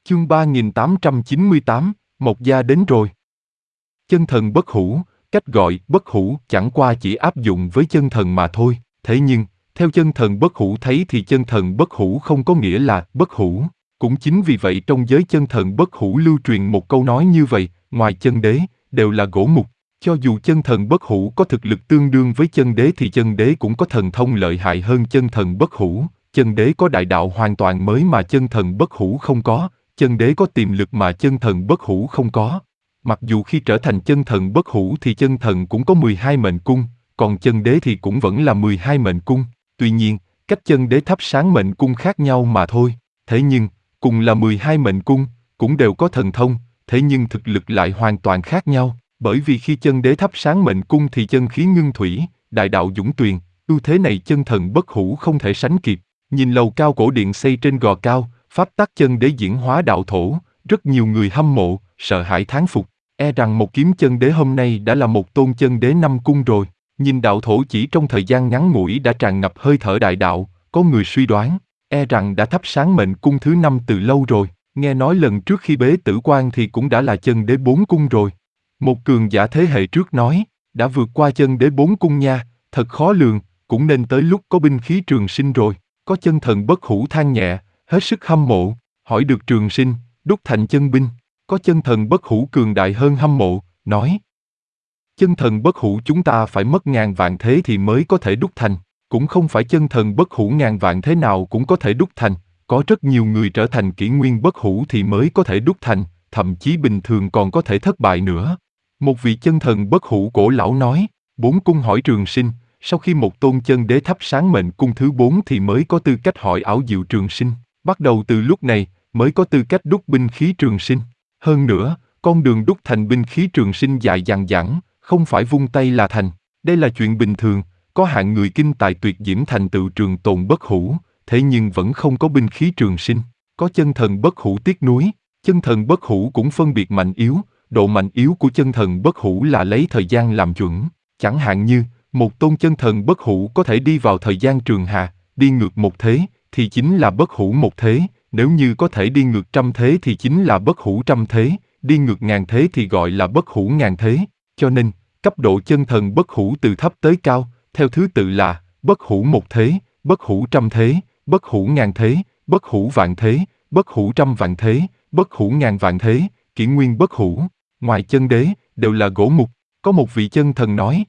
Chương 3898, Mộc Gia đến rồi. Chân thần bất hủ, cách gọi bất hủ chẳng qua chỉ áp dụng với chân thần mà thôi, thế nhưng, theo chân thần bất hủ thấy thì chân thần bất hủ không có nghĩa là bất hủ. Cũng chính vì vậy trong giới chân thần bất hủ lưu truyền một câu nói như vậy, ngoài chân đế, đều là gỗ mục. Cho dù chân thần bất hủ có thực lực tương đương với chân đế thì chân đế cũng có thần thông lợi hại hơn chân thần bất hủ. Chân đế có đại đạo hoàn toàn mới mà chân thần bất hủ không có, chân đế có tiềm lực mà chân thần bất hủ không có. Mặc dù khi trở thành chân thần bất hủ thì chân thần cũng có 12 mệnh cung, còn chân đế thì cũng vẫn là 12 mệnh cung. Tuy nhiên, cách chân đế thắp sáng mệnh cung khác nhau mà thôi. Thế nhưng, cùng là 12 mệnh cung, cũng đều có thần thông, thế nhưng thực lực lại hoàn toàn khác nhau. Bởi vì khi chân đế thắp sáng mệnh cung thì chân khí ngưng thủy, đại đạo dũng tuyền, ưu thế này chân thần bất hủ không thể sánh kịp. Nhìn lầu cao cổ điện xây trên gò cao, pháp tắc chân đế diễn hóa đạo thổ, rất nhiều người hâm mộ, sợ hãi thán phục. E rằng một kiếm chân đế hôm nay đã là một tôn chân đế 5 cung rồi. Nhìn đạo thổ chỉ trong thời gian ngắn ngủi đã tràn ngập hơi thở đại đạo, có người suy đoán, e rằng đã thắp sáng mệnh cung thứ 5 từ lâu rồi. Nghe nói lần trước khi bế tử quan thì cũng đã là chân đế 4 cung rồi. Một cường giả thế hệ trước nói, đã vượt qua chân đế 4 cung nha, thật khó lường, cũng nên tới lúc có binh khí trường sinh rồi. Có chân thần bất hủ than nhẹ, hết sức hâm mộ, hỏi được trường sinh, đúc thành chân binh. Có chân thần bất hủ cường đại hơn hâm mộ, nói. Chân thần bất hủ chúng ta phải mất ngàn vạn thế thì mới có thể đúc thành, cũng không phải chân thần bất hủ ngàn vạn thế nào cũng có thể đúc thành, có rất nhiều người trở thành kỷ nguyên bất hủ thì mới có thể đúc thành, thậm chí bình thường còn có thể thất bại nữa. Một vị chân thần bất hủ cổ lão nói, 4 cung hỏi trường sinh, sau khi một tôn chân đế thắp sáng mệnh cung thứ 4 thì mới có tư cách hỏi ảo diệu trường sinh, bắt đầu từ lúc này mới có tư cách đúc binh khí trường sinh. Hơn nữa, con đường đúc thành binh khí trường sinh dài dằng dẳng, không phải vung tay là thành. Đây là chuyện bình thường, có hạng người kinh tài tuyệt diễm thành tựu trường tồn bất hủ, thế nhưng vẫn không có binh khí trường sinh. Có chân thần bất hủ tiếc nuối, chân thần bất hủ cũng phân biệt mạnh yếu, độ mạnh yếu của chân thần bất hủ là lấy thời gian làm chuẩn. Chẳng hạn như, một tôn chân thần bất hủ có thể đi vào thời gian trường hà, đi ngược một thế, thì chính là bất hủ một thế. Nếu như có thể đi ngược trăm thế thì chính là bất hủ trăm thế, đi ngược ngàn thế thì gọi là bất hủ ngàn thế. Cho nên, cấp độ chân thần bất hủ từ thấp tới cao, theo thứ tự là bất hủ một thế, bất hủ trăm thế, bất hủ ngàn thế, bất hủ vạn thế, bất hủ trăm vạn thế, bất hủ ngàn vạn thế, kỷ nguyên bất hủ. Ngoài chân đế, đều là gỗ mục. Có một vị chân thần nói.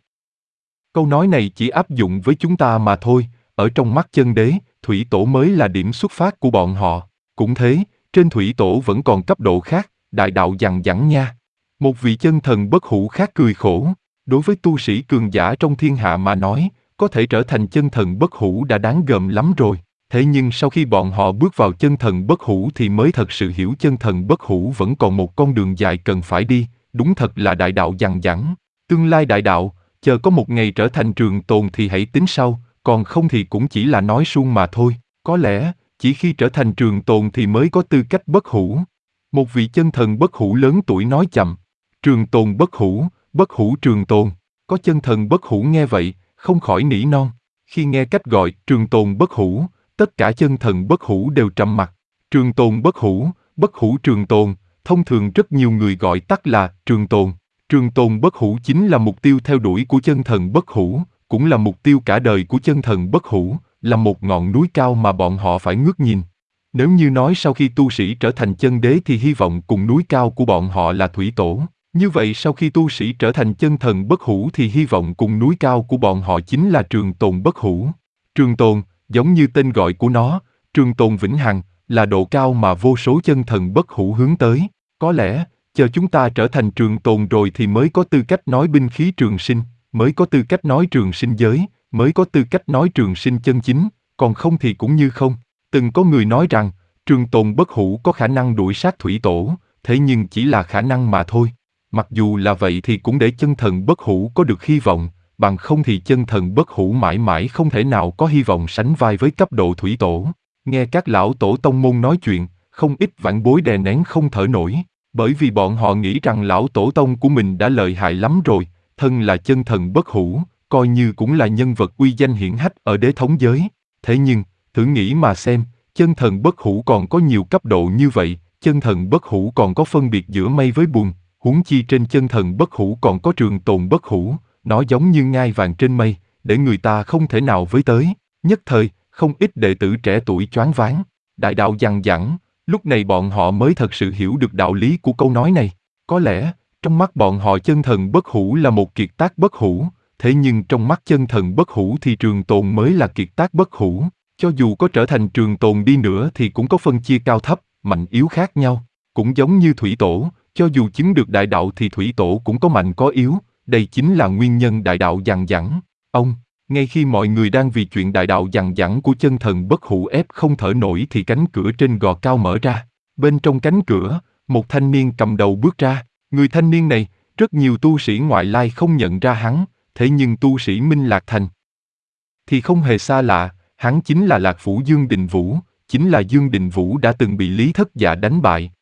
Câu nói này chỉ áp dụng với chúng ta mà thôi, ở trong mắt chân đế, thủy tổ mới là điểm xuất phát của bọn họ. Cũng thế, trên thủy tổ vẫn còn cấp độ khác, đại đạo dằng dẳng nha. Một vị chân thần bất hủ khác cười khổ. Đối với tu sĩ cường giả trong thiên hạ mà nói, có thể trở thành chân thần bất hủ đã đáng gờm lắm rồi. Thế nhưng sau khi bọn họ bước vào chân thần bất hủ thì mới thật sự hiểu chân thần bất hủ vẫn còn một con đường dài cần phải đi, đúng thật là đại đạo dằng dẳng. Tương lai đại đạo, chờ có một ngày trở thành trường tồn thì hãy tính sau, còn không thì cũng chỉ là nói suông mà thôi. Có lẽ, chỉ khi trở thành trường tồn thì mới có tư cách bất hủ. Một vị chân thần bất hủ lớn tuổi nói chậm, trường tồn bất hủ trường tồn. Có chân thần bất hủ nghe vậy, không khỏi nỉ non. Khi nghe cách gọi trường tồn bất hủ, tất cả chân thần bất hủ đều trầm mặc. Trường tồn bất hủ trường tồn, thông thường rất nhiều người gọi tắt là trường tồn. Trường tồn bất hủ chính là mục tiêu theo đuổi của chân thần bất hủ, cũng là mục tiêu cả đời của chân thần bất hủ, là một ngọn núi cao mà bọn họ phải ngước nhìn. Nếu như nói sau khi tu sĩ trở thành chân đế thì hy vọng cùng núi cao của bọn họ là thủy tổ, như vậy sau khi tu sĩ trở thành chân thần bất hủ thì hy vọng cùng núi cao của bọn họ chính là trường tồn bất hủ. Trường tồn, giống như tên gọi của nó, trường tồn vĩnh hằng, là độ cao mà vô số chân thần bất hủ hướng tới. Có lẽ, chờ chúng ta trở thành trường tồn rồi thì mới có tư cách nói binh khí trường sinh, mới có tư cách nói trường sinh giới, mới có tư cách nói trường sinh chân chính, còn không thì cũng như không. Từng có người nói rằng, trường tồn bất hủ có khả năng đuổi sát thủy tổ, thế nhưng chỉ là khả năng mà thôi. Mặc dù là vậy thì cũng để chân thần bất hủ có được hy vọng, bằng không thì chân thần bất hủ mãi mãi không thể nào có hy vọng sánh vai với cấp độ thủy tổ. Nghe các lão tổ tông môn nói chuyện, không ít vãn bối đè nén không thở nổi, bởi vì bọn họ nghĩ rằng lão tổ tông của mình đã lợi hại lắm rồi, thân là chân thần bất hủ, coi như cũng là nhân vật uy danh hiển hách ở đế thống giới. Thế nhưng, thử nghĩ mà xem, chân thần bất hủ còn có nhiều cấp độ như vậy, chân thần bất hủ còn có phân biệt giữa mây với bùn, huống chi trên chân thần bất hủ còn có trường tồn bất hủ, nó giống như ngai vàng trên mây, để người ta không thể nào với tới. Nhất thời, không ít đệ tử trẻ tuổi choáng váng, đại đạo dằng dẳng, lúc này bọn họ mới thật sự hiểu được đạo lý của câu nói này. Có lẽ, trong mắt bọn họ chân thần bất hủ là một kiệt tác bất hủ, thế nhưng trong mắt chân thần bất hủ thì trường tồn mới là kiệt tác bất hủ. Cho dù có trở thành trường tồn đi nữa thì cũng có phân chia cao thấp, mạnh yếu khác nhau. Cũng giống như thủy tổ, cho dù chứng được đại đạo thì thủy tổ cũng có mạnh có yếu, đây chính là nguyên nhân đại đạo dằng dẳng. Ngay khi mọi người đang vì chuyện đại đạo dằng dẳng của chân thần bất hủ ép không thở nổi thì cánh cửa trên gò cao mở ra. Bên trong cánh cửa, một thanh niên cầm đầu bước ra. Người thanh niên này, rất nhiều tu sĩ ngoại lai không nhận ra hắn, thế nhưng tu sĩ Minh Lạc Thành thì không hề xa lạ, hắn chính là Lạc Phủ Dương Đình Vũ, chính là Dương Đình Vũ đã từng bị Lý Thất Dạ đánh bại,